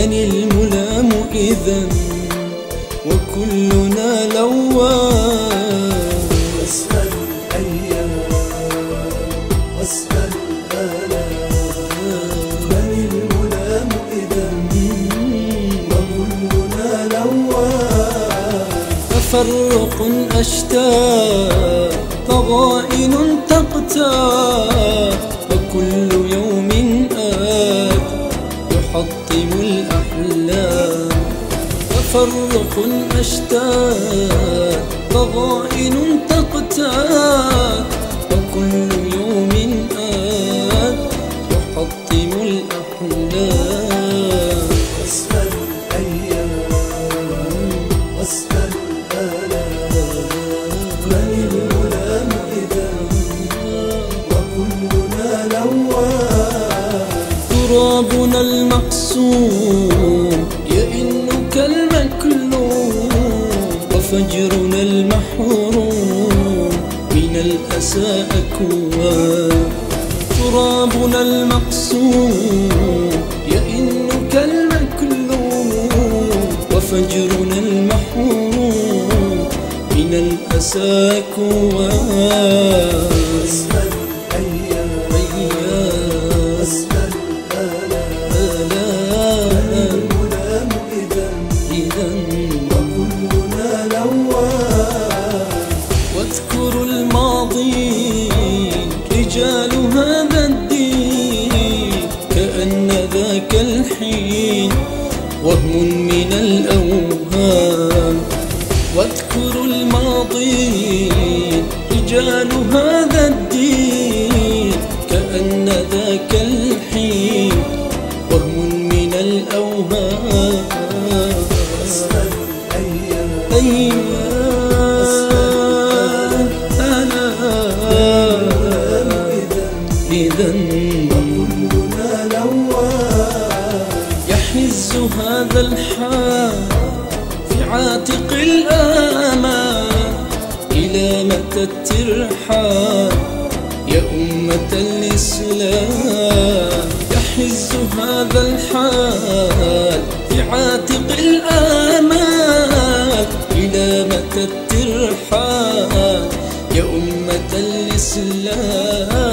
من الملام إذن وكلنا لوام. واسأل الأيام واسأل الآلام من الملام إذن وكلنا لوام. تفرق أشتاق ضغائن تقتات وكل يوم آت يحطم الأحلام. تفرق أشتاق ضغائن تقتات وكل يوم آت يحطم الأحلام. واسأل الأيام واسأل الآلام من الملام إذن وكلنا لوام. ترابنا المقسوم يئن كالمكلوم وفجرنا المحروم من الأسى أكوام. ترابنا المقسوم يئن كالمكلوم وفجرنا المحروم من الأسى أكوام. واسأل الأيام واسأل الآلام من الملام إذن وكلنا لوام. واذكروا الماضين رجال هذا الدين كأن ذاك الحين وهم من الأوهام. واذكروا الماضين رجال هذا الدين كأن ذاك الحين وهم من الأوهام. واسأل الأيام إذن وكلنا لوام. يحز هذا الحال في عاتق الآمال إلى متى الترحال يا أمة الإسلام. يحز هذا الحال في عاتق الآمال إلى متى الترحال يا أمة الإسلام.